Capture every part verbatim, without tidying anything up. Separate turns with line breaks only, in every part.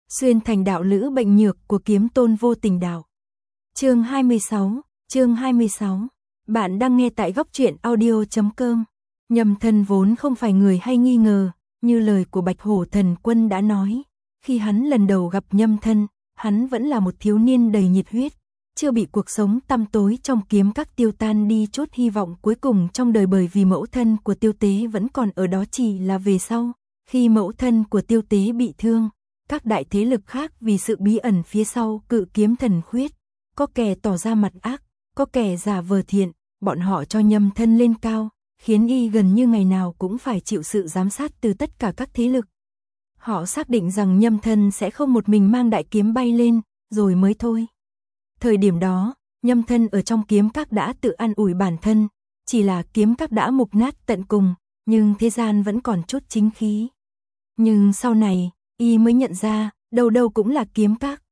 Xuyên thành đạo lữ bệnh nhược của kiếm tôn vô tình đạo. Chương hai mươi sáu, chương hai mươi sáu. Bạn đang nghe tại góc truyện audio chấm com. Nhâm Thân vốn không phải người hay nghi ngờ, như lời của Bạch Hổ Thần Quân đã nói. Khi hắn lần đầu gặp Nhâm Thân, hắn vẫn là một thiếu niên đầy nhiệt huyết, chưa bị cuộc sống tăm tối trong kiếm các tiêu tan đi chút hy vọng cuối cùng trong đời, bởi vì mẫu thân của Tiêu Tế vẫn còn ở đó. Chỉ là về sau, khi mẫu thân của Tiêu Tế bị thương, các đại thế lực khác vì sự bí ẩn phía sau Cự Kiếm Thần Khuyết, có kẻ tỏ ra mặt ác, có kẻ giả vờ thiện, bọn họ cho Nhâm Thân lên cao, khiến y gần như ngày nào cũng phải chịu sự giám sát từ tất cả các thế lực. Họ xác định rằng Nhâm Thân sẽ không một mình mang đại kiếm bay lên, rồi mới thôi. Thời điểm đó, Nhâm Thân ở trong kiếm các đã tự an ủi bản thân, chỉ là kiếm các đã mục nát tận cùng, nhưng thế gian vẫn còn chút chính khí. Nhưng sau này, y mới nhận ra, đâu đâu cũng là kiếm các.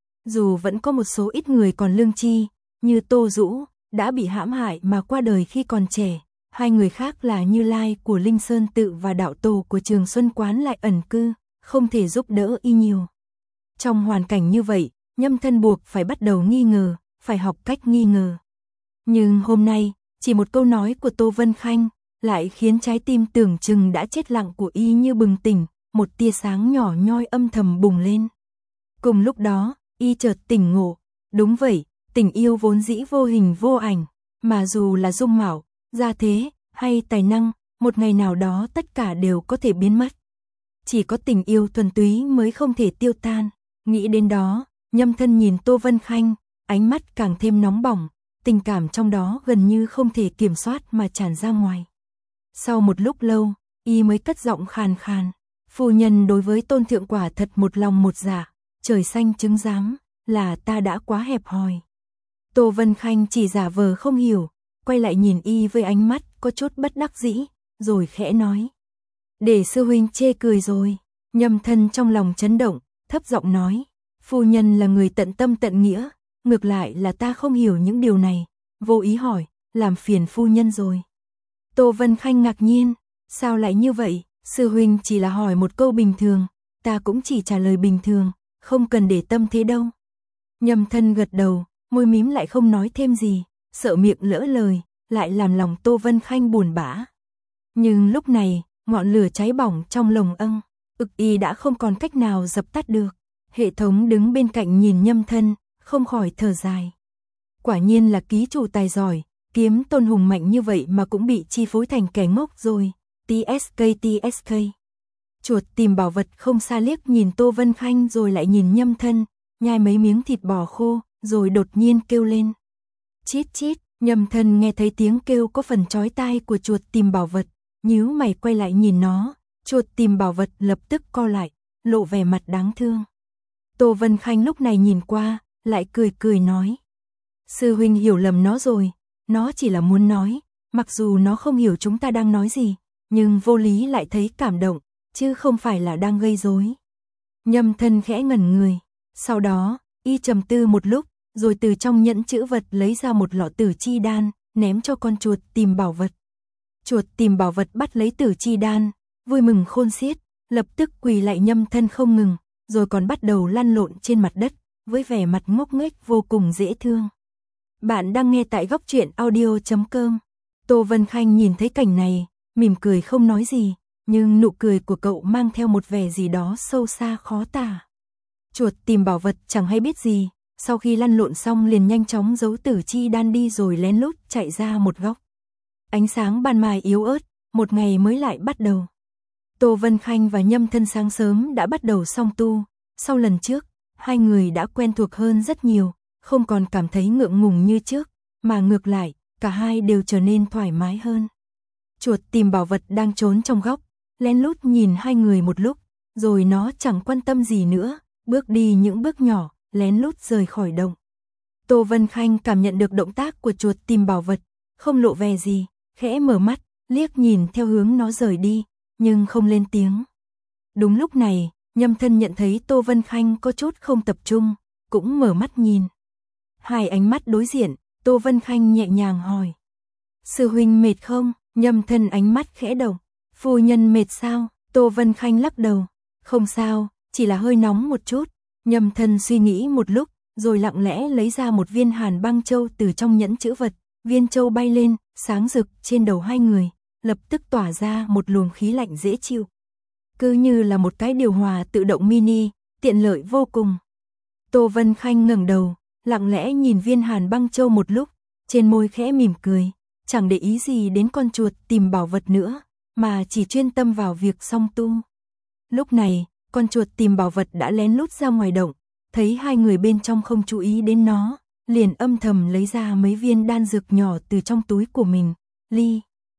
Dù vẫn có một số ít người còn lương tri, như Tô Dũ, đã bị hãm hại mà qua đời khi còn trẻ, hai người khác là Như Lai của Linh Sơn Tự và đạo tổ của Trường Xuân Quán lại ẩn cư, không thể giúp đỡ y nhiều. Trong hoàn cảnh như vậy, Nhâm Thân buộc phải bắt đầu nghi ngờ, phải học cách nghi ngờ. Nhưng hôm nay, chỉ một câu nói của Tô Vân Khanh, lại khiến trái tim tưởng chừng đã chết lặng của y như bừng tỉnh, một tia sáng nhỏ nhoi âm thầm bùng lên. Cùng lúc đó, y chợt tỉnh ngộ, đúng vậy, tình yêu vốn dĩ vô hình vô ảnh, mà dù là dung mạo, gia thế, hay tài năng, một ngày nào đó tất cả đều có thể biến mất. Chỉ có tình yêu thuần túy mới không thể tiêu tan. Nghĩ đến đó, Nhâm Thân nhìn Tô Vân Khanh, ánh mắt càng thêm nóng bỏng, tình cảm trong đó gần như không thể kiểm soát mà tràn ra ngoài. Sau một lúc lâu, y mới cất giọng khàn khàn, phu nhân đối với Tôn thượng quả thật một lòng một dạ, trời xanh chứng giám, là ta đã quá hẹp hòi. Tô Vân Khanh chỉ giả vờ không hiểu, quay lại nhìn y với ánh mắt có chút bất đắc dĩ, rồi khẽ nói: để sư huynh chê cười rồi. Nhâm Thân trong lòng chấn động, thấp giọng nói: phu nhân là người tận tâm tận nghĩa, ngược lại là ta không hiểu những điều này, vô ý hỏi, làm phiền phu nhân rồi. Tô Vân Khanh ngạc nhiên, sao lại như vậy, sư huynh chỉ là hỏi một câu bình thường, ta cũng chỉ trả lời bình thường, không cần để tâm thế đâu. Nhâm Thân gật đầu, môi mím lại không nói thêm gì, sợ miệng lỡ lời, lại làm lòng Tô Vân Khanh buồn bã. Nhưng lúc này, ngọn lửa cháy bỏng trong lồng âng, ực y đã không còn cách nào dập tắt được. Hệ thống đứng bên cạnh nhìn Nhâm Thân, không khỏi thở dài. Quả nhiên là ký chủ tài giỏi, kiếm tôn hùng mạnh như vậy mà cũng bị chi phối thành kẻ ngốc rồi. tê ét ca tê ét ca. Chuột tìm bảo vật không xa liếc nhìn Tô Vân Khanh rồi lại nhìn Nhâm Thân, nhai mấy miếng thịt bò khô, rồi đột nhiên kêu lên. Chít chít, Nhâm Thân nghe thấy tiếng kêu có phần chói tai của chuột tìm bảo vật, nhíu mày quay lại nhìn nó, chuột tìm bảo vật lập tức co lại, lộ vẻ mặt đáng thương. Tô Vân Khanh lúc này nhìn qua, lại cười cười nói: sư huynh hiểu lầm nó rồi, nó chỉ là muốn nói, mặc dù nó không hiểu chúng ta đang nói gì, nhưng vô lý lại thấy cảm động, chứ không phải là đang gây rối. Nhâm Thân khẽ ngẩn người, sau đó, y trầm tư một lúc, rồi từ trong nhẫn chữ vật lấy ra một lọ tử chi đan, ném cho con chuột tìm bảo vật. Chuột tìm bảo vật bắt lấy tử chi đan, vui mừng khôn xiết, lập tức quỳ lại Nhâm Thân không ngừng, rồi còn bắt đầu lăn lộn trên mặt đất, với vẻ mặt ngốc nghếch vô cùng dễ thương. Bạn đang nghe tại góc truyện audio chấm com. Tô Vân Khanh nhìn thấy cảnh này, mỉm cười không nói gì, nhưng nụ cười của cậu mang theo một vẻ gì đó sâu xa khó tả. Chuột tìm bảo vật chẳng hay biết gì, sau khi lăn lộn xong liền nhanh chóng giấu tử chi đan đi rồi lén lút chạy ra một góc. Ánh sáng ban mai yếu ớt, một ngày mới lại bắt đầu. Tô Vân Khanh và Nhâm Thân sáng sớm đã bắt đầu song tu, sau lần trước, hai người đã quen thuộc hơn rất nhiều, không còn cảm thấy ngượng ngùng như trước, mà ngược lại, cả hai đều trở nên thoải mái hơn. Chuột tìm bảo vật đang trốn trong góc, lén lút nhìn hai người một lúc, rồi nó chẳng quan tâm gì nữa, bước đi những bước nhỏ, lén lút rời khỏi động. Tô Vân Khanh cảm nhận được động tác của chuột tìm bảo vật, không lộ vẻ gì, khẽ mở mắt, liếc nhìn theo hướng nó rời đi, nhưng không lên tiếng. Đúng lúc này, Nhâm Thân nhận thấy Tô Vân Khanh có chút không tập trung, cũng mở mắt nhìn. Hai ánh mắt đối diện, Tô Vân Khanh nhẹ nhàng hỏi: sư huynh mệt không? Nhâm Thân ánh mắt khẽ động: phu nhân mệt sao? Tô Vân Khanh lắc đầu: không sao, chỉ là hơi nóng một chút, Nhâm Thân suy nghĩ một lúc, rồi lặng lẽ lấy ra một viên hàn băng châu từ trong nhẫn chữ vật, viên châu bay lên, sáng rực trên đầu hai người, lập tức tỏa ra một luồng khí lạnh dễ chịu. Cứ như là một cái điều hòa tự động mini, tiện lợi vô cùng. Tô Vân Khanh ngẩng đầu, lặng lẽ nhìn viên hàn băng châu một lúc, trên môi khẽ mỉm cười, chẳng để ý gì đến con chuột tìm bảo vật nữa, mà chỉ chuyên tâm vào việc song tu. Lúc này, con chuột tìm bảo vật đã lén lút ra ngoài động, thấy hai người bên trong không chú ý đến nó, liền âm thầm lấy ra mấy viên đan dược nhỏ từ trong túi của mình, ly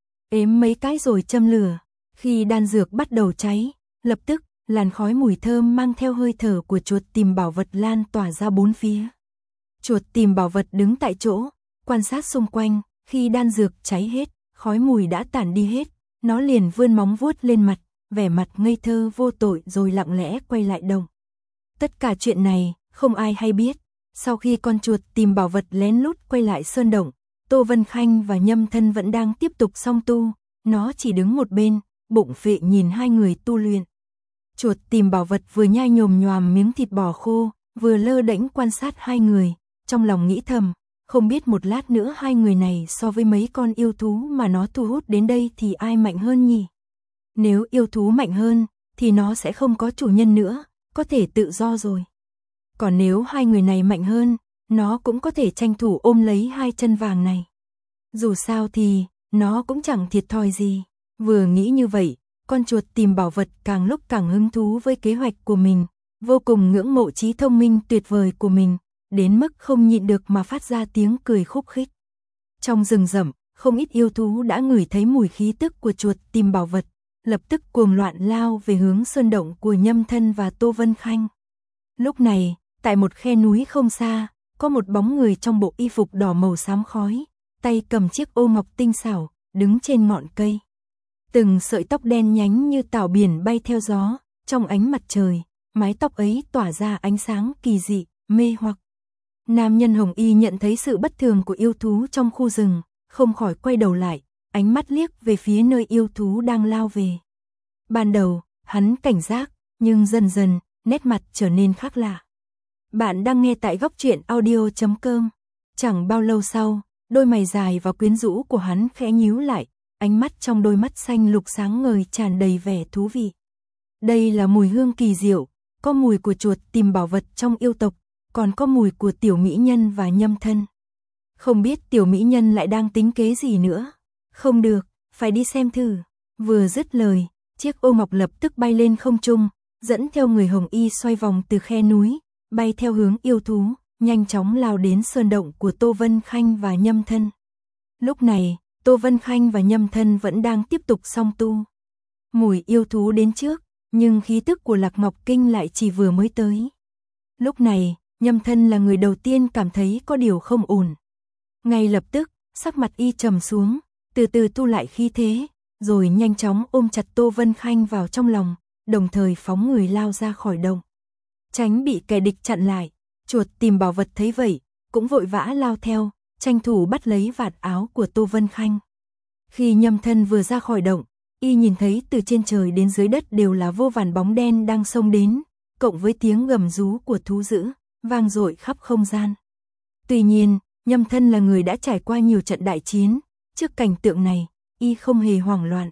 ếm mấy cái rồi châm lửa. Khi đan dược bắt đầu cháy, lập tức, làn khói mùi thơm mang theo hơi thở của chuột tìm bảo vật lan tỏa ra bốn phía. Chuột tìm bảo vật đứng tại chỗ, quan sát xung quanh, khi đan dược cháy hết, khói mùi đã tản đi hết, nó liền vươn móng vuốt lên mặt, vẻ mặt ngây thơ vô tội rồi lặng lẽ quay lại động. Tất cả chuyện này, không ai hay biết. Sau khi con chuột tìm bảo vật lén lút quay lại sơn động, Tô Vân Khanh và Nhâm Thân vẫn đang tiếp tục song tu, nó chỉ đứng một bên, bụng phệ nhìn hai người tu luyện. Chuột tìm bảo vật vừa nhai nhồm nhoàm miếng thịt bò khô, vừa lơ đễnh quan sát hai người, trong lòng nghĩ thầm, không biết một lát nữa hai người này so với mấy con yêu thú mà nó thu hút đến đây thì ai mạnh hơn nhỉ? Nếu yêu thú mạnh hơn, thì nó sẽ không có chủ nhân nữa, có thể tự do rồi. Còn nếu hai người này mạnh hơn, nó cũng có thể tranh thủ ôm lấy hai chân vàng này. Dù sao thì, nó cũng chẳng thiệt thòi gì. Vừa nghĩ như vậy, con chuột tìm bảo vật càng lúc càng hứng thú với kế hoạch của mình, vô cùng ngưỡng mộ trí thông minh tuyệt vời của mình, đến mức không nhịn được mà phát ra tiếng cười khúc khích. Trong rừng rậm, không ít yêu thú đã ngửi thấy mùi khí tức của chuột tìm bảo vật, lập tức cuồng loạn lao về hướng sơn động của Nhâm Thân và Tô Vân Khanh. Lúc này, tại một khe núi không xa, có một bóng người trong bộ y phục đỏ màu xám khói, tay cầm chiếc ô ngọc tinh xảo, đứng trên ngọn cây. Từng sợi tóc đen nhánh như tảo biển bay theo gió, trong ánh mặt trời, mái tóc ấy tỏa ra ánh sáng kỳ dị, mê hoặc. Nam nhân hồng y nhận thấy sự bất thường của yêu thú trong khu rừng, không khỏi quay đầu lại, ánh mắt liếc về phía nơi yêu thú đang lao về. Ban đầu, hắn cảnh giác, nhưng dần dần, nét mặt trở nên khác lạ. Bạn đang nghe tại góc truyện audio chấm com. Chẳng bao lâu sau, đôi mày dài và quyến rũ của hắn khẽ nhíu lại, ánh mắt trong đôi mắt xanh lục sáng ngời tràn đầy vẻ thú vị. Đây là mùi hương kỳ diệu, có mùi của chuột tìm bảo vật trong yêu tộc, còn có mùi của tiểu mỹ nhân và Nhâm Thân. Không biết tiểu mỹ nhân lại đang tính kế gì nữa. Không được, phải đi xem thử. Vừa dứt lời, chiếc ô ngọc lập tức bay lên không trung, dẫn theo người hồng y xoay vòng từ khe núi, bay theo hướng yêu thú, nhanh chóng lao đến sơn động của Tô Vân Khanh và Nhâm Thân. Lúc này, Tô Vân Khanh và Nhâm Thân vẫn đang tiếp tục song tu. Mùi yêu thú đến trước, nhưng khí tức của Lạc Ngọc Kinh lại chỉ vừa mới tới. Lúc này, Nhâm Thân là người đầu tiên cảm thấy có điều không ổn. Ngay lập tức, sắc mặt y trầm xuống, từ từ thu lại khí thế, rồi nhanh chóng ôm chặt Tô Vân Khanh vào trong lòng, đồng thời phóng người lao ra khỏi động. Tránh bị kẻ địch chặn lại, chuột tìm bảo vật thấy vậy, cũng vội vã lao theo, tranh thủ bắt lấy vạt áo của Tô Vân Khanh. Khi Nhâm Thân vừa ra khỏi động, y nhìn thấy từ trên trời đến dưới đất đều là vô vàn bóng đen đang xông đến, cộng với tiếng gầm rú của thú dữ, vang dội khắp không gian. Tuy nhiên, Nhâm Thân là người đã trải qua nhiều trận đại chiến, trước cảnh tượng này, y không hề hoảng loạn.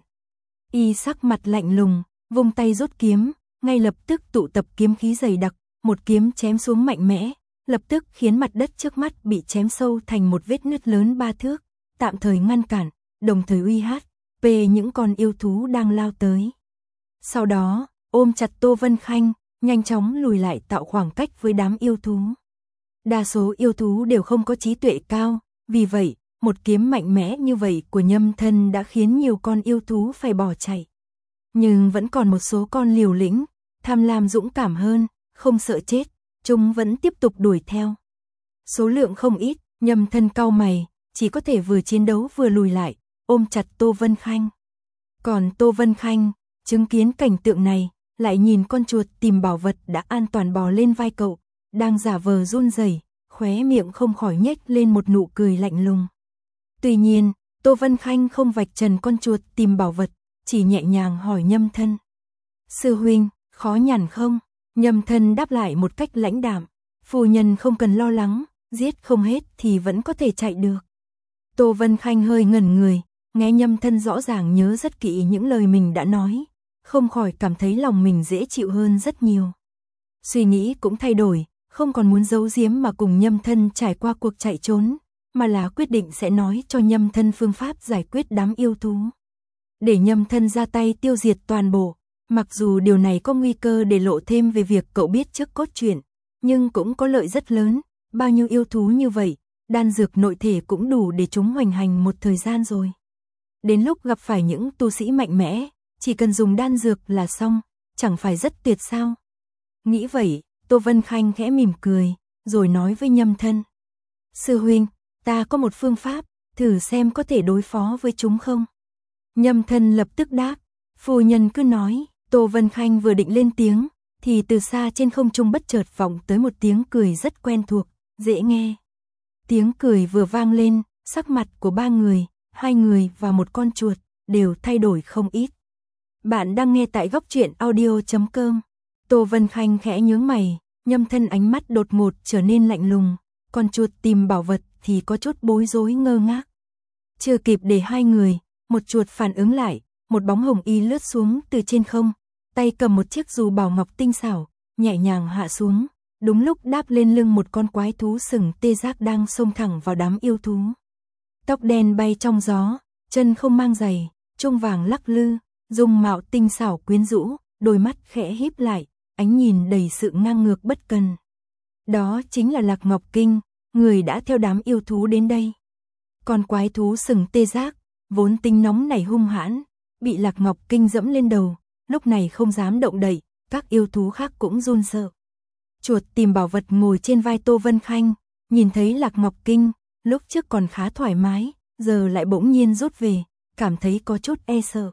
Y sắc mặt lạnh lùng, vung tay rút kiếm, ngay lập tức tụ tập kiếm khí dày đặc, một kiếm chém xuống mạnh mẽ, lập tức khiến mặt đất trước mắt bị chém sâu thành một vết nứt lớn ba thước, tạm thời ngăn cản, đồng thời uy hát về những con yêu thú đang lao tới. Sau đó, ôm chặt Tô Vân Khanh, nhanh chóng lùi lại tạo khoảng cách với đám yêu thú. Đa số yêu thú đều không có trí tuệ cao, vì vậy, một kiếm mạnh mẽ như vậy của Nhâm Thân đã khiến nhiều con yêu thú phải bỏ chạy. Nhưng vẫn còn một số con liều lĩnh, tham lam dũng cảm hơn, không sợ chết, chúng vẫn tiếp tục đuổi theo. Số lượng không ít, Nhâm Thân cau mày, chỉ có thể vừa chiến đấu vừa lùi lại, ôm chặt Tô Vân Khanh. Còn Tô Vân Khanh, chứng kiến cảnh tượng này, lại nhìn con chuột tìm bảo vật đã an toàn bò lên vai cậu, đang giả vờ run rẩy, khóe miệng không khỏi nhếch lên một nụ cười lạnh lùng. Tuy nhiên, Tô Vân Khanh không vạch trần con chuột tìm bảo vật, chỉ nhẹ nhàng hỏi Nhâm Thân. Sư huynh, khó nhằn không? Nhâm Thân đáp lại một cách lãnh đạm, phu nhân không cần lo lắng, giết không hết thì vẫn có thể chạy được. Tô Vân Khanh hơi ngẩn người, nghe Nhâm Thân rõ ràng nhớ rất kỹ những lời mình đã nói, không khỏi cảm thấy lòng mình dễ chịu hơn rất nhiều. Suy nghĩ cũng thay đổi, không còn muốn giấu giếm mà cùng Nhâm Thân trải qua cuộc chạy trốn, mà là quyết định sẽ nói cho Nhâm Thân phương pháp giải quyết đám yêu thú. Để Nhâm Thân ra tay tiêu diệt toàn bộ, mặc dù điều này có nguy cơ để lộ thêm về việc cậu biết trước cốt truyện, nhưng cũng có lợi rất lớn, bao nhiêu yêu thú như vậy, đan dược nội thể cũng đủ để chúng hoành hành một thời gian rồi. Đến lúc gặp phải những tu sĩ mạnh mẽ, chỉ cần dùng đan dược là xong, chẳng phải rất tuyệt sao? Nghĩ vậy, Tô Vân Khanh khẽ mỉm cười, rồi nói với Nhâm Thân. Sư huynh, ta có một phương pháp, thử xem có thể đối phó với chúng không? Nhâm Thân lập tức đáp, phu nhân cứ nói. Tô Vân Khanh vừa định lên tiếng, thì từ xa trên không trung bất chợt vọng tới một tiếng cười rất quen thuộc, dễ nghe. Tiếng cười vừa vang lên, sắc mặt của ba người, hai người và một con chuột, đều thay đổi không ít. Bạn đang nghe tại góc truyện audio chấm com. Tô Vân Khanh khẽ nhướng mày, Nhâm Thân ánh mắt đột ngột trở nên lạnh lùng, con chuột tìm bảo vật thì có chút bối rối ngơ ngác. Chưa kịp để hai người, một chuột phản ứng lại, một bóng hồng y lướt xuống từ trên không, tay cầm một chiếc dù bảo ngọc tinh xảo, nhẹ nhàng hạ xuống, đúng lúc đáp lên lưng một con quái thú sừng tê giác đang xông thẳng vào đám yêu thú. Tóc đen bay trong gió, chân không mang giày, trung vàng lắc lư, dung mạo tinh xảo quyến rũ, đôi mắt khẽ híp lại, ánh nhìn đầy sự ngang ngược bất cần. Đó chính là Lạc Ngọc Kinh, người đã theo đám yêu thú đến đây. Con quái thú sừng tê giác, vốn tính nóng nảy hung hãn, bị Lạc Ngọc Kinh dẫm lên đầu, lúc này không dám động đậy, các yêu thú khác cũng run sợ. Chuột tìm bảo vật ngồi trên vai Tô Vân Khanh, nhìn thấy Lạc Ngọc Kinh, lúc trước còn khá thoải mái, giờ lại bỗng nhiên rút về, cảm thấy có chút e sợ.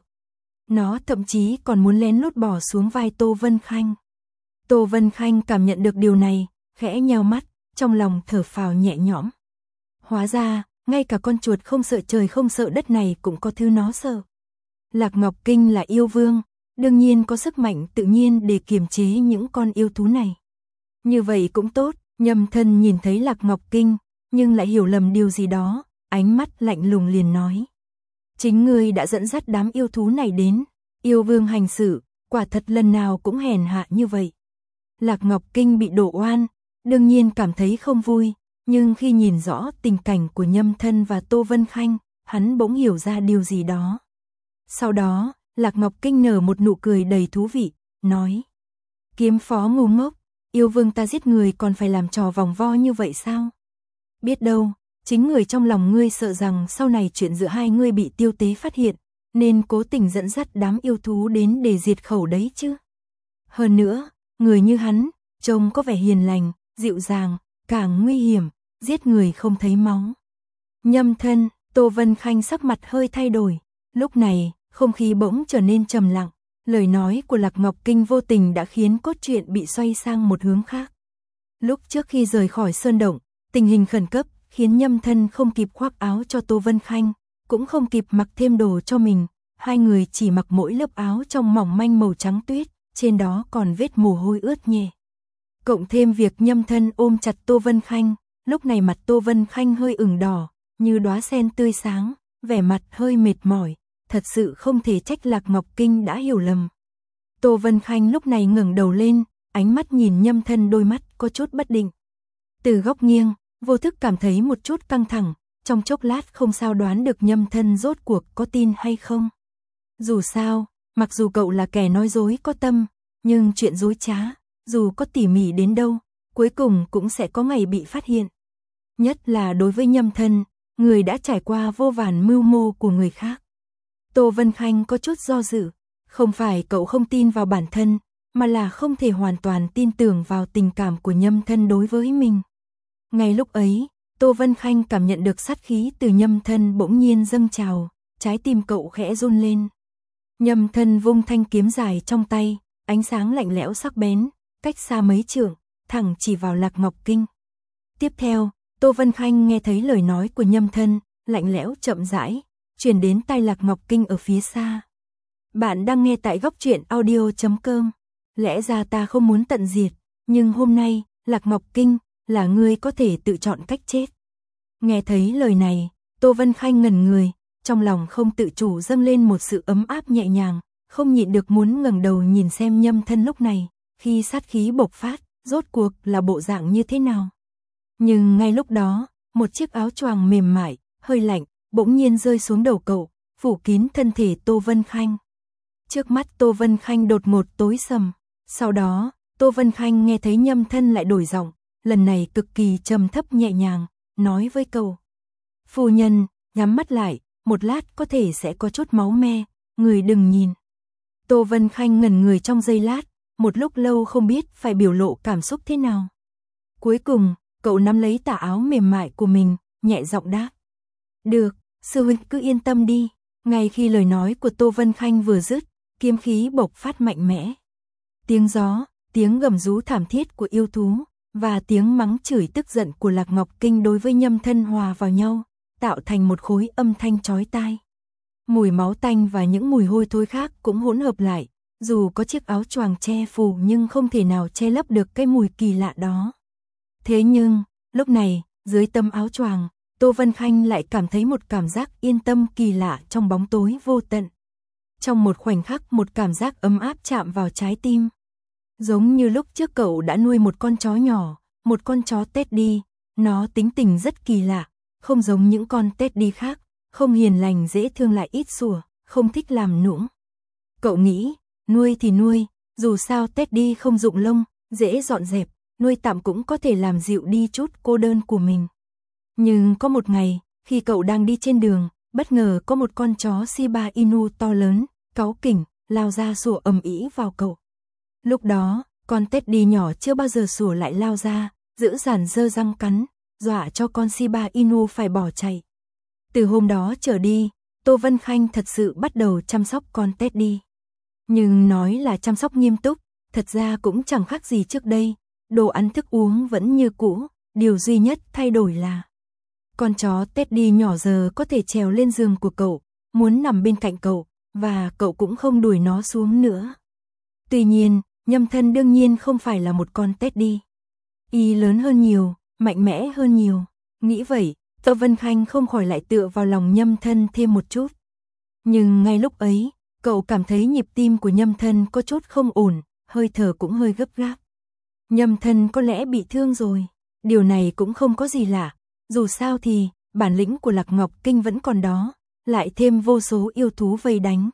Nó thậm chí còn muốn lén lút bỏ xuống vai Tô Vân Khanh. Tô Vân Khanh cảm nhận được điều này, khẽ nheo mắt, trong lòng thở phào nhẹ nhõm. Hóa ra, ngay cả con chuột không sợ trời không sợ đất này cũng có thứ nó sợ. Lạc Ngọc Kinh là yêu vương, đương nhiên có sức mạnh tự nhiên để kiềm chế những con yêu thú này. Như vậy cũng tốt, Nhâm Thân nhìn thấy Lạc Ngọc Kinh, nhưng lại hiểu lầm điều gì đó, ánh mắt lạnh lùng liền nói. Chính ngươi đã dẫn dắt đám yêu thú này đến, yêu vương hành sự, quả thật lần nào cũng hèn hạ như vậy. Lạc Ngọc Kinh bị đổ oan, đương nhiên cảm thấy không vui, nhưng khi nhìn rõ tình cảnh của Nhâm Thân và Tô Vân Khanh, hắn bỗng hiểu ra điều gì đó. Sau đó, Lạc Ngọc Kinh nở một nụ cười đầy thú vị, nói. Kiếm phó ngu ngốc, yêu vương ta giết người còn phải làm trò vòng vo như vậy sao? Biết đâu, chính người trong lòng ngươi sợ rằng sau này chuyện giữa hai ngươi bị Tiêu Tế phát hiện, nên cố tình dẫn dắt đám yêu thú đến để diệt khẩu đấy chứ. Hơn nữa, người như hắn, trông có vẻ hiền lành, dịu dàng, càng nguy hiểm, giết người không thấy máu. Nhâm Thân, Tô Vân Khanh sắc mặt hơi thay đổi, lúc này, không khí bỗng trở nên trầm lặng, lời nói của Lạc Ngọc Kinh vô tình đã khiến cốt truyện bị xoay sang một hướng khác. Lúc trước khi rời khỏi sơn động, tình hình khẩn cấp khiến Nhâm Thân không kịp khoác áo cho Tô Vân Khanh, cũng không kịp mặc thêm đồ cho mình, hai người chỉ mặc mỗi lớp áo trong mỏng manh màu trắng tuyết, trên đó còn vết mồ hôi ướt nhẹ. Cộng thêm việc Nhâm Thân ôm chặt Tô Vân Khanh, lúc này mặt Tô Vân Khanh hơi ửng đỏ, như đóa sen tươi sáng, vẻ mặt hơi mệt mỏi, thật sự không thể trách Lạc Ngọc Kinh đã hiểu lầm. Tô Vân Khanh lúc này ngẩng đầu lên, ánh mắt nhìn Nhâm Thân, đôi mắt có chút bất định. Từ góc nghiêng, vô thức cảm thấy một chút căng thẳng, trong chốc lát không sao đoán được Nhâm Thân rốt cuộc có tin hay không. Dù sao, mặc dù cậu là kẻ nói dối có tâm, nhưng chuyện dối trá, dù có tỉ mỉ đến đâu, cuối cùng cũng sẽ có ngày bị phát hiện. Nhất là đối với Nhâm Thân, người đã trải qua vô vàn mưu mô của người khác. Tô Vân Khanh có chút do dự, không phải cậu không tin vào bản thân, mà là không thể hoàn toàn tin tưởng vào tình cảm của Nhâm Thân đối với mình. Ngay lúc ấy, Tô Vân Khanh cảm nhận được sát khí từ Nhâm Thân bỗng nhiên dâng trào, trái tim cậu khẽ run lên. Nhâm Thân vung thanh kiếm dài trong tay, ánh sáng lạnh lẽo sắc bén, cách xa mấy trượng, thẳng chỉ vào Lạc Ngọc Kinh. Tiếp theo, Tô Vân Khanh nghe thấy lời nói của Nhâm Thân, lạnh lẽo chậm rãi, truyền đến tai Lạc Ngọc Kinh ở phía xa. Bạn đang nghe tại góc truyện audio chấm com. Lẽ ra ta không muốn tận diệt, nhưng hôm nay, Lạc Ngọc Kinh, là ngươi có thể tự chọn cách chết. Nghe thấy lời này, Tô Vân Khanh ngẩn người, trong lòng không tự chủ dâng lên một sự ấm áp nhẹ nhàng, không nhịn được muốn ngẩng đầu nhìn xem Nhâm Thân lúc này, khi sát khí bộc phát, rốt cuộc là bộ dạng như thế nào. Nhưng ngay lúc đó, một chiếc áo choàng mềm mại, hơi lạnh, bỗng nhiên rơi xuống đầu cậu, phủ kín thân thể Tô Vân Khanh. Trước mắt Tô Vân Khanh đột ngột tối sầm, sau đó, Tô Vân Khanh nghe thấy Nhâm Thân lại đổi giọng, lần này cực kỳ trầm thấp nhẹ nhàng, nói với cậu. Phu nhân, nhắm mắt lại, một lát có thể sẽ có chút máu me, người đừng nhìn. Tô Vân Khanh ngẩn người trong giây lát, một lúc lâu không biết phải biểu lộ cảm xúc thế nào. Cuối cùng, cậu nắm lấy tà áo mềm mại của mình, nhẹ giọng đáp. Được, sư huynh cứ yên tâm đi. Ngay khi lời nói của Tô Vân Khanh vừa dứt, kiếm khí bộc phát mạnh mẽ. Tiếng gió, tiếng gầm rú thảm thiết của yêu thú, và tiếng mắng chửi tức giận của Lạc Ngọc Kinh đối với Nhâm Thân hòa vào nhau, tạo thành một khối âm thanh chói tai. Mùi máu tanh và những mùi hôi thối khác cũng hỗn hợp lại, dù có chiếc áo choàng che phủ nhưng không thể nào che lấp được cái mùi kỳ lạ đó. Thế nhưng, lúc này, dưới tấm áo choàng, Tô Vân Khanh lại cảm thấy một cảm giác yên tâm kỳ lạ trong bóng tối vô tận. Trong một khoảnh khắc một cảm giác ấm áp chạm vào trái tim. Giống như lúc trước cậu đã nuôi một con chó nhỏ, một con chó Teddy, nó tính tình rất kỳ lạ, không giống những con Teddy khác, không hiền lành dễ thương lại ít sủa, không thích làm nũng. Cậu nghĩ, nuôi thì nuôi, dù sao Teddy không rụng lông, dễ dọn dẹp, nuôi tạm cũng có thể làm dịu đi chút cô đơn của mình. Nhưng có một ngày, khi cậu đang đi trên đường, bất ngờ có một con chó Shiba Inu to lớn, cáu kỉnh, lao ra sủa ầm ĩ vào cậu. Lúc đó, con Teddy nhỏ chưa bao giờ sủa lại lao ra, dữ dằn giơ răng cắn, dọa cho con Shiba Inu phải bỏ chạy. Từ hôm đó trở đi, Tô Vân Khanh thật sự bắt đầu chăm sóc con Teddy. Nhưng nói là chăm sóc nghiêm túc, thật ra cũng chẳng khác gì trước đây, đồ ăn thức uống vẫn như cũ, điều duy nhất thay đổi là con chó Teddy nhỏ giờ có thể trèo lên giường của cậu, muốn nằm bên cạnh cậu, và cậu cũng không đuổi nó xuống nữa. Tuy nhiên, Nhâm Thân đương nhiên không phải là một con Teddy. Y lớn hơn nhiều, mạnh mẽ hơn nhiều. Nghĩ vậy, Tô Vân Khanh không khỏi lại tựa vào lòng Nhâm Thân thêm một chút. Nhưng ngay lúc ấy, cậu cảm thấy nhịp tim của Nhâm Thân có chút không ổn, hơi thở cũng hơi gấp gáp. Nhâm Thân có lẽ bị thương rồi. Điều này cũng không có gì lạ. Dù sao thì, bản lĩnh của Lạc Ngọc Kinh vẫn còn đó, lại thêm vô số yêu thú vây đánh.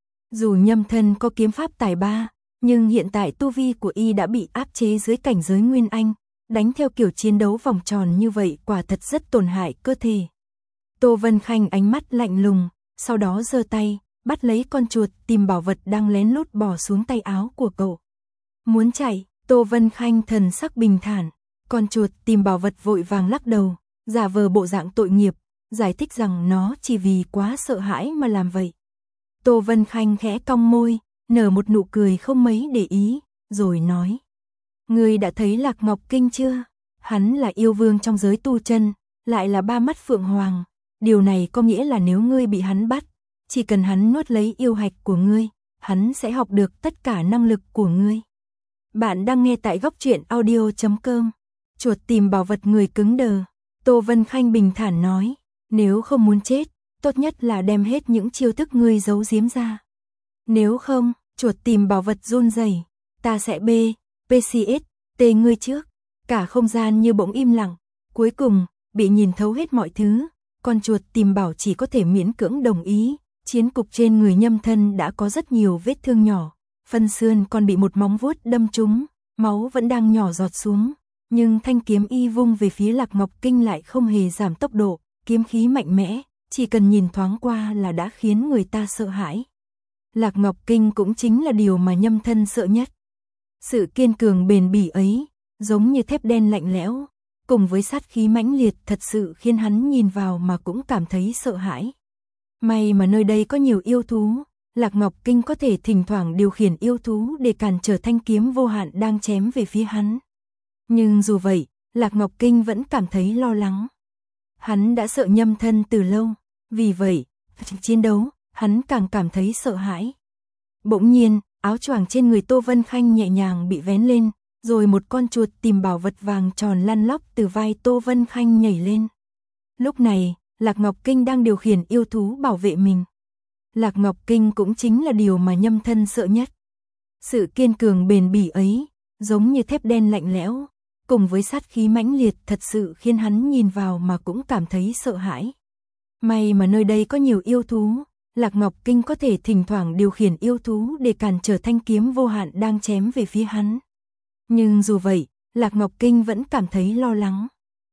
Dù Nhâm Thân có kiếm pháp tài ba, nhưng hiện tại tu vi của y đã bị áp chế dưới cảnh giới Nguyên Anh, đánh theo kiểu chiến đấu vòng tròn như vậy quả thật rất tổn hại cơ thể. Tô Vân Khanh ánh mắt lạnh lùng, sau đó giơ tay, bắt lấy con chuột tìm bảo vật đang lén lút bỏ xuống tay áo của cậu. Muốn chạy, Tô Vân Khanh thần sắc bình thản, con chuột tìm bảo vật vội vàng lắc đầu, giả vờ bộ dạng tội nghiệp, giải thích rằng nó chỉ vì quá sợ hãi mà làm vậy. Tô Vân Khanh khẽ cong môi, nở một nụ cười không mấy để ý, rồi nói. Ngươi đã thấy Lạc Ngọc Kinh chưa? Hắn là yêu vương trong giới tu chân, lại là ba mắt phượng hoàng. Điều này có nghĩa là nếu ngươi bị hắn bắt, chỉ cần hắn nuốt lấy yêu hạch của ngươi, hắn sẽ học được tất cả năng lực của ngươi. Bạn đang nghe tại góc truyện audio chấm com. Chuột tìm bảo vật người cứng đờ. Tô Vân Khanh bình thản nói, nếu không muốn chết, tốt nhất là đem hết những chiêu thức ngươi giấu giếm ra. Nếu không, chuột tìm bảo vật run rẩy, ta sẽ bê, pê xê ét, tê ngươi trước. Cả không gian như bỗng im lặng, cuối cùng, bị nhìn thấu hết mọi thứ, con chuột tìm bảo chỉ có thể miễn cưỡng đồng ý. Chiến cục trên người Nhâm Thân đã có rất nhiều vết thương nhỏ, phân xương còn bị một móng vuốt đâm trúng, máu vẫn đang nhỏ giọt xuống. Nhưng thanh kiếm y vung về phía Lạc Ngọc Kinh lại không hề giảm tốc độ, kiếm khí mạnh mẽ, chỉ cần nhìn thoáng qua là đã khiến người ta sợ hãi. Lạc Ngọc Kinh cũng chính là điều mà Nhâm Thân sợ nhất. Sự kiên cường bền bỉ ấy, giống như thép đen lạnh lẽo, cùng với sát khí mãnh liệt thật sự khiến hắn nhìn vào mà cũng cảm thấy sợ hãi. May mà nơi đây có nhiều yêu thú, Lạc Ngọc Kinh có thể thỉnh thoảng điều khiển yêu thú để cản trở thanh kiếm vô hạn đang chém về phía hắn. Nhưng dù vậy, Lạc Ngọc Kinh vẫn cảm thấy lo lắng. Hắn đã sợ Nhâm Thân từ lâu, vì vậy, chiến đấu, hắn càng cảm thấy sợ hãi. Bỗng nhiên, áo choàng trên người Tô Vân Khanh nhẹ nhàng bị vén lên, rồi một con chuột tìm bảo vật vàng tròn lăn lóc từ vai Tô Vân Khanh nhảy lên. Lúc này, Lạc Ngọc Kinh đang điều khiển yêu thú bảo vệ mình. Lạc Ngọc Kinh cũng chính là điều mà Nhâm Thân sợ nhất. Sự kiên cường bền bỉ ấy, giống như thép đen lạnh lẽo, cùng với sát khí mãnh liệt thật sự khiến hắn nhìn vào mà cũng cảm thấy sợ hãi. May mà nơi đây có nhiều yêu thú, Lạc Ngọc Kinh có thể thỉnh thoảng điều khiển yêu thú để cản trở thanh kiếm vô hạn đang chém về phía hắn. Nhưng dù vậy, Lạc Ngọc Kinh vẫn cảm thấy lo lắng.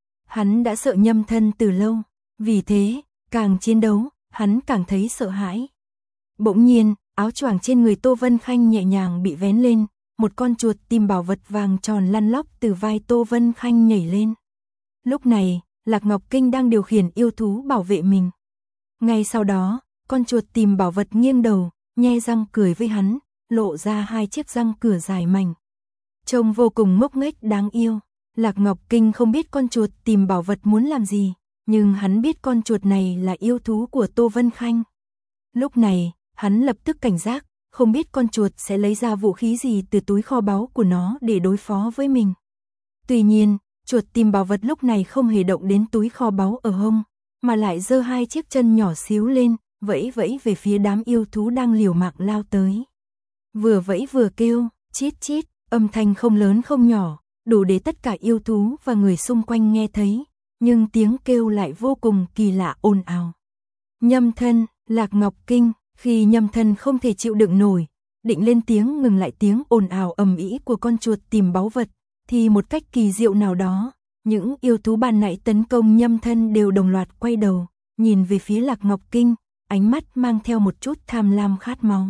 Hắn đã sợ Nhâm Thân từ lâu, vì thế, càng chiến đấu, hắn càng thấy sợ hãi. Bỗng nhiên, áo choàng trên người Tô Vân Khanh nhẹ nhàng bị vén lên, một con chuột tìm bảo vật vàng tròn lăn lóc từ vai Tô Vân Khanh nhảy lên. Lúc này, Lạc Ngọc Kinh đang điều khiển yêu thú bảo vệ mình. Ngay sau đó, con chuột tìm bảo vật nghiêng đầu, nhe răng cười với hắn, lộ ra hai chiếc răng cửa dài mảnh. Trông vô cùng ngốc nghếch đáng yêu. Lạc Ngọc Kinh không biết con chuột tìm bảo vật muốn làm gì, nhưng hắn biết con chuột này là yêu thú của Tô Vân Khanh. Lúc này, hắn lập tức cảnh giác, không biết con chuột sẽ lấy ra vũ khí gì từ túi kho báu của nó để đối phó với mình. Tuy nhiên, chuột tìm bảo vật lúc này không hề động đến túi kho báu ở hông, mà lại giơ hai chiếc chân nhỏ xíu lên, vẫy vẫy về phía đám yêu thú đang liều mạng lao tới. Vừa vẫy vừa kêu, chít chít, âm thanh không lớn không nhỏ, đủ để tất cả yêu thú và người xung quanh nghe thấy, nhưng tiếng kêu lại vô cùng kỳ lạ ồn ào. Nhâm Thân, Lạc Ngọc Kinh, khi Nhâm Thân không thể chịu đựng nổi, định lên tiếng ngừng lại tiếng ồn ào ầm ĩ của con chuột tìm báu vật, thì một cách kỳ diệu nào đó, những yêu thú ban nãy tấn công Nhâm Thân đều đồng loạt quay đầu, nhìn về phía Lạc Ngọc Kinh, ánh mắt mang theo một chút tham lam khát máu.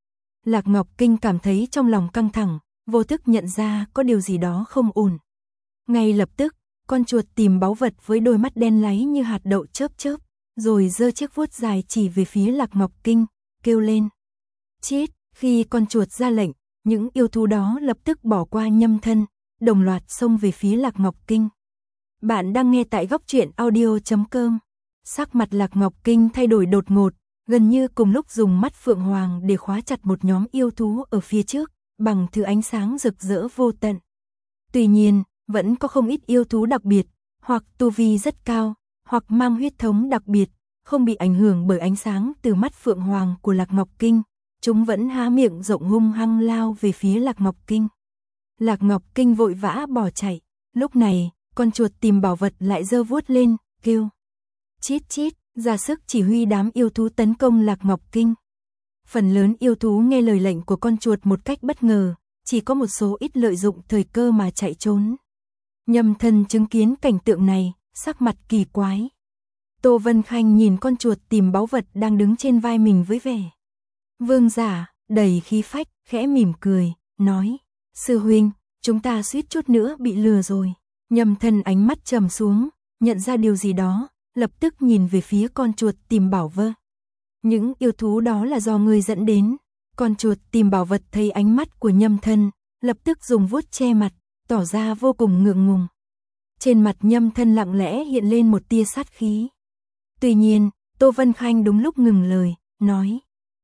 Lạc Ngọc Kinh cảm thấy trong lòng căng thẳng, vô thức nhận ra có điều gì đó không ổn. Ngay lập tức, con chuột tìm báu vật với đôi mắt đen láy như hạt đậu chớp chớp, rồi giơ chiếc vuốt dài chỉ về phía Lạc Ngọc Kinh, kêu lên. Chít, khi con chuột ra lệnh, những yêu thú đó lập tức bỏ qua Nhâm Thân, đồng loạt xông về phía Lạc Ngọc Kinh. Bạn đang nghe tại góc truyện audio chấm com. Sắc mặt Lạc Ngọc Kinh thay đổi đột ngột, gần như cùng lúc dùng mắt phượng hoàng để khóa chặt một nhóm yêu thú ở phía trước, bằng thứ ánh sáng rực rỡ vô tận. Tuy nhiên, vẫn có không ít yêu thú đặc biệt, hoặc tu vi rất cao, hoặc mang huyết thống đặc biệt, không bị ảnh hưởng bởi ánh sáng từ mắt phượng hoàng của Lạc Ngọc Kinh. Chúng vẫn há miệng rộng hung hăng lao về phía Lạc Ngọc Kinh. Lạc Ngọc Kinh vội vã bỏ chạy. Lúc này, con chuột tìm bảo vật lại giơ vuốt lên, kêu. Chít chít, ra sức chỉ huy đám yêu thú tấn công Lạc Ngọc Kinh. Phần lớn yêu thú nghe lời lệnh của con chuột một cách bất ngờ, chỉ có một số ít lợi dụng thời cơ mà chạy trốn. Nhâm Thân chứng kiến cảnh tượng này, sắc mặt kỳ quái. Tô Vân Khanh nhìn con chuột tìm báu vật đang đứng trên vai mình với vẻ vương giả, đầy khí phách, khẽ mỉm cười, nói. Sư huynh, chúng ta suýt chút nữa bị lừa rồi. Nhâm Thân ánh mắt trầm xuống, nhận ra điều gì đó, lập tức nhìn về phía con chuột tìm bảo vật. Những yêu thú đó là do ngươi dẫn đến. Con chuột tìm bảo vật thấy ánh mắt của Nhâm Thân, lập tức dùng vuốt che mặt, tỏ ra vô cùng ngượng ngùng. Trên mặt Nhâm Thân lặng lẽ hiện lên một tia sát khí. Tuy nhiên, Tô Vân Khanh đúng lúc ngừng lời, nói.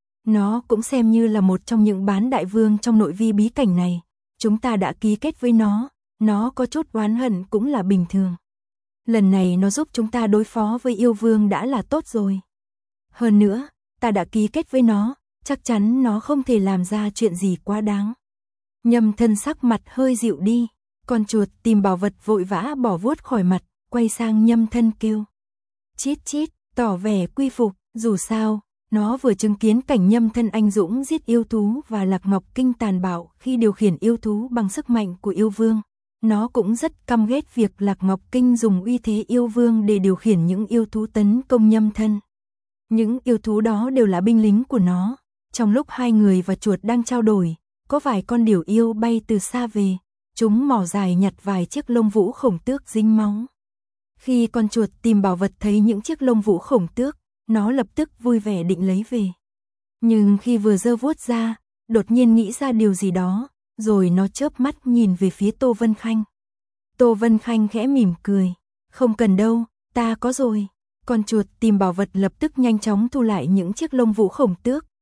Nó cũng xem như là một trong những bán đại vương trong nội vi bí cảnh này. Chúng ta đã ký kết với nó, nó có chút oán hận cũng là bình thường. Lần này nó giúp chúng ta đối phó với yêu vương đã là tốt rồi. Hơn nữa, ta đã ký kết với nó, chắc chắn nó không thể làm ra chuyện gì quá đáng. Nhâm Thân sắc mặt hơi dịu đi, con chuột tìm bảo vật vội vã bỏ vuốt khỏi mặt, quay sang Nhâm Thân kêu. Chít chít, tỏ vẻ quy phục, dù sao, nó vừa chứng kiến cảnh Nhâm Thân anh dũng giết yêu thú và Lạc Ngọc Kinh tàn bạo khi điều khiển yêu thú bằng sức mạnh của yêu vương. Nó cũng rất căm ghét việc Lạc Ngọc Kinh dùng uy thế yêu vương để điều khiển những yêu thú tấn công Nhâm Thân. Những yêu thú đó đều là binh lính của nó. Trong lúc hai người và chuột đang trao đổi, có vài con điểu yêu bay từ xa về. Chúng mỏ dài nhặt vài chiếc lông vũ khổng tước dính máu. Khi con chuột tìm bảo vật thấy những chiếc lông vũ khổng tước, nó lập tức vui vẻ định lấy về. Nhưng khi vừa giơ vuốt ra, đột nhiên nghĩ ra điều gì đó, rồi nó chớp mắt nhìn về phía Tô Vân Khanh. Tô Vân Khanh khẽ mỉm cười. Không cần đâu, ta có rồi. Con chuột tìm bảo vật lập tức nhanh chóng thu lại những chiếc lông vũ khổng tước,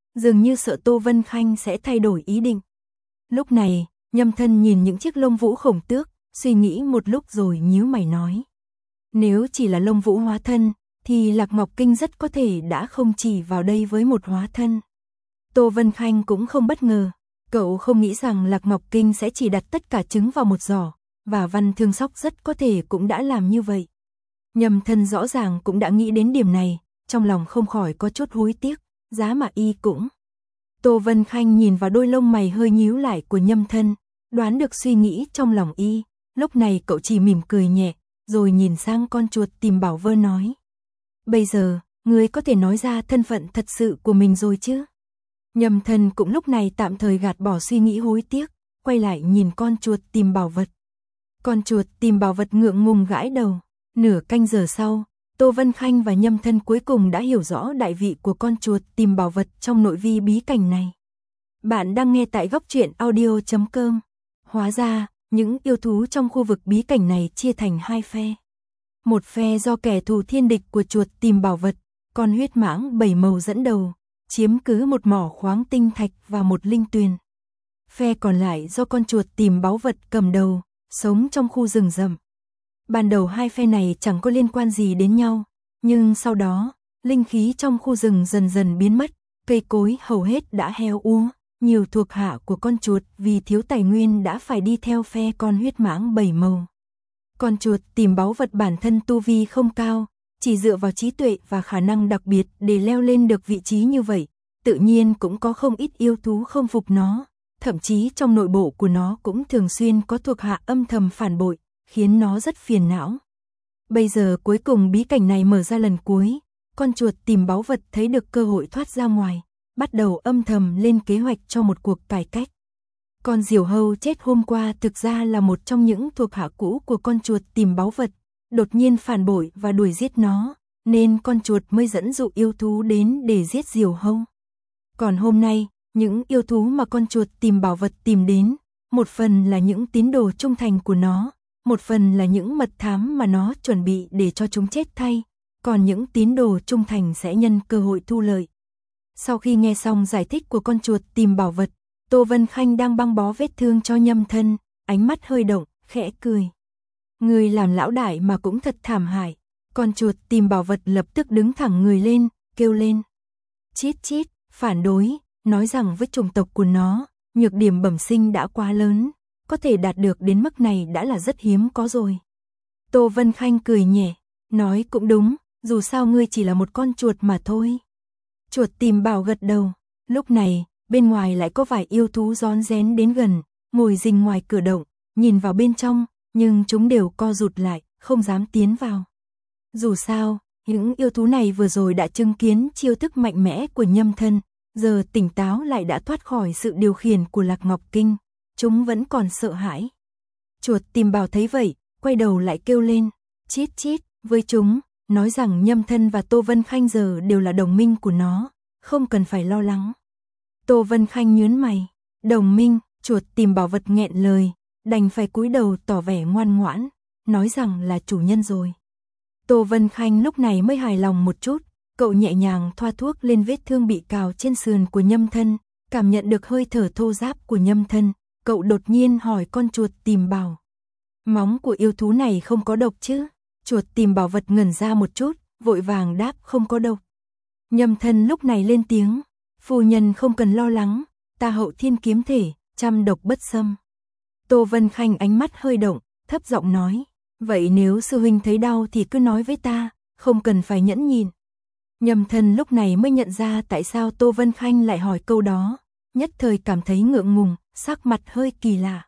dường như sợ Tô Vân Khanh sẽ thay đổi ý định. Lúc này, Nhâm Thân nhìn những chiếc lông vũ khổng tước, suy nghĩ một lúc rồi nhíu mày nói. Nếu chỉ là lông vũ hóa thân, thì Lạc Ngọc Kinh rất có thể đã không chỉ vào đây với một hóa thân. Tô Vân Khanh cũng không bất ngờ, cậu không nghĩ rằng Lạc Ngọc Kinh sẽ chỉ đặt tất cả trứng vào một giỏ, và Văn Thương Sóc rất có thể cũng đã làm như vậy. Nhâm Thân rõ ràng cũng đã nghĩ đến điểm này, trong lòng không khỏi có chút hối tiếc, giá mà y cũng. Tô Vân Khanh nhìn vào đôi lông mày hơi nhíu lại của Nhâm Thân, đoán được suy nghĩ trong lòng y, lúc này cậu chỉ mỉm cười nhẹ, rồi nhìn sang con chuột tìm bảo vơ nói. Bây giờ, ngươi có thể nói ra thân phận thật sự của mình rồi chứ? Nhâm Thân cũng lúc này tạm thời gạt bỏ suy nghĩ hối tiếc, quay lại nhìn con chuột tìm bảo vật. Con chuột tìm bảo vật ngượng ngùng gãi đầu. Nửa canh giờ sau, Tô Vân Khanh và Nhâm Thân cuối cùng đã hiểu rõ đại vị của con chuột tìm bảo vật trong nội vi bí cảnh này. Bạn đang nghe tại góc truyện audio chấm com. Hóa ra, những yêu thú trong khu vực bí cảnh này chia thành hai phe. Một phe do kẻ thù thiên địch của chuột tìm bảo vật, con huyết mãng bảy màu dẫn đầu, chiếm cứ một mỏ khoáng tinh thạch và một linh tuyền. Phe còn lại do con chuột tìm báu vật cầm đầu, sống trong khu rừng rậm. Ban đầu hai phe này chẳng có liên quan gì đến nhau, nhưng sau đó, linh khí trong khu rừng dần dần biến mất, cây cối hầu hết đã heo úa, nhiều thuộc hạ của con chuột vì thiếu tài nguyên đã phải đi theo phe con huyết mãng bảy màu. Con chuột tìm báu vật bản thân tu vi không cao, chỉ dựa vào trí tuệ và khả năng đặc biệt để leo lên được vị trí như vậy, tự nhiên cũng có không ít yêu thú không phục nó, thậm chí trong nội bộ của nó cũng thường xuyên có thuộc hạ âm thầm phản bội, khiến nó rất phiền não. Bây giờ cuối cùng bí cảnh này mở ra lần cuối, con chuột tìm báu vật thấy được cơ hội thoát ra ngoài, bắt đầu âm thầm lên kế hoạch cho một cuộc cải cách. Con diều hâu chết hôm qua thực ra là một trong những thuộc hạ cũ của con chuột tìm báu vật, đột nhiên phản bội và đuổi giết nó, nên con chuột mới dẫn dụ yêu thú đến để giết diều hâu. Còn hôm nay, những yêu thú mà con chuột tìm bảo vật tìm đến, một phần là những tín đồ trung thành của nó, một phần là những mật thám mà nó chuẩn bị để cho chúng chết thay, còn những tín đồ trung thành sẽ nhân cơ hội thu lợi. Sau khi nghe xong giải thích của con chuột tìm bảo vật, Tô Vân Khanh đang băng bó vết thương cho Nhâm Thân, ánh mắt hơi động, khẽ cười. Người làm lão đại mà cũng thật thảm hại. Con chuột tìm bảo vật lập tức đứng thẳng người lên, kêu lên. Chít chít, phản đối, nói rằng với chủng tộc của nó, nhược điểm bẩm sinh đã quá lớn, có thể đạt được đến mức này đã là rất hiếm có rồi. Tô Vân Khanh cười nhẹ, nói cũng đúng, dù sao ngươi chỉ là một con chuột mà thôi. Chuột tìm bảo gật đầu, lúc này, bên ngoài lại có vài yêu thú rón rén đến gần, ngồi rình ngoài cửa động, nhìn vào bên trong, nhưng chúng đều co rụt lại, không dám tiến vào. Dù sao, những yêu thú này vừa rồi đã chứng kiến chiêu thức mạnh mẽ của Nhâm Thân, giờ tỉnh táo lại đã thoát khỏi sự điều khiển của Lạc Ngọc Kinh, chúng vẫn còn sợ hãi. Chuột tìm bảo thấy vậy, quay đầu lại kêu lên, chít chít, với chúng, nói rằng Nhâm Thân và Tô Vân Khanh giờ đều là đồng minh của nó, không cần phải lo lắng. Tô Vân Khanh nhướng mày, đồng minh, chuột tìm bảo vật nghẹn lời, đành phải cúi đầu tỏ vẻ ngoan ngoãn, nói rằng là chủ nhân rồi. Tô Vân Khanh lúc này mới hài lòng một chút, cậu nhẹ nhàng thoa thuốc lên vết thương bị cào trên sườn của Nhâm Thân, cảm nhận được hơi thở thô ráp của Nhâm Thân, cậu đột nhiên hỏi con chuột tìm bảo. Móng của yêu thú này không có độc chứ? Chuột tìm bảo vật ngẩn ra một chút, vội vàng đáp không có độc. Nhâm Thân lúc này lên tiếng, phu nhân không cần lo lắng, ta hậu thiên kiếm thể, trăm độc bất xâm. Tô Vân Khanh ánh mắt hơi động, thấp giọng nói, vậy nếu sư huynh thấy đau thì cứ nói với ta, không cần phải nhẫn nhịn. Nhâm Thân lúc này mới nhận ra tại sao Tô Vân Khanh lại hỏi câu đó, nhất thời cảm thấy ngượng ngùng, sắc mặt hơi kỳ lạ.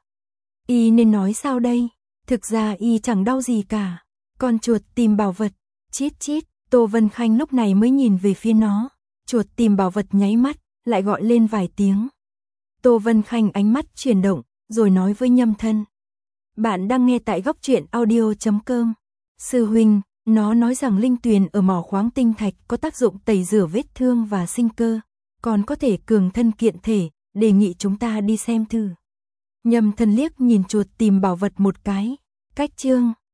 Y nên nói sao đây? Thực ra y chẳng đau gì cả. Con chuột tìm bảo vật, chít chít, Tô Vân Khanh lúc này mới nhìn về phía nó, chuột tìm bảo vật nháy mắt, lại gọi lên vài tiếng. Tô Vân Khanh ánh mắt chuyển động, rồi nói với Nhâm Thân. Bạn đang nghe tại góc truyện audio chấm com. Sư huynh, nó nói rằng linh tuyền ở mỏ khoáng tinh thạch có tác dụng tẩy rửa vết thương và sinh cơ, còn có thể cường thân kiện thể, đề nghị chúng ta đi xem thử. Nhâm Thân liếc nhìn chuột tìm bảo vật một cái, cách chương.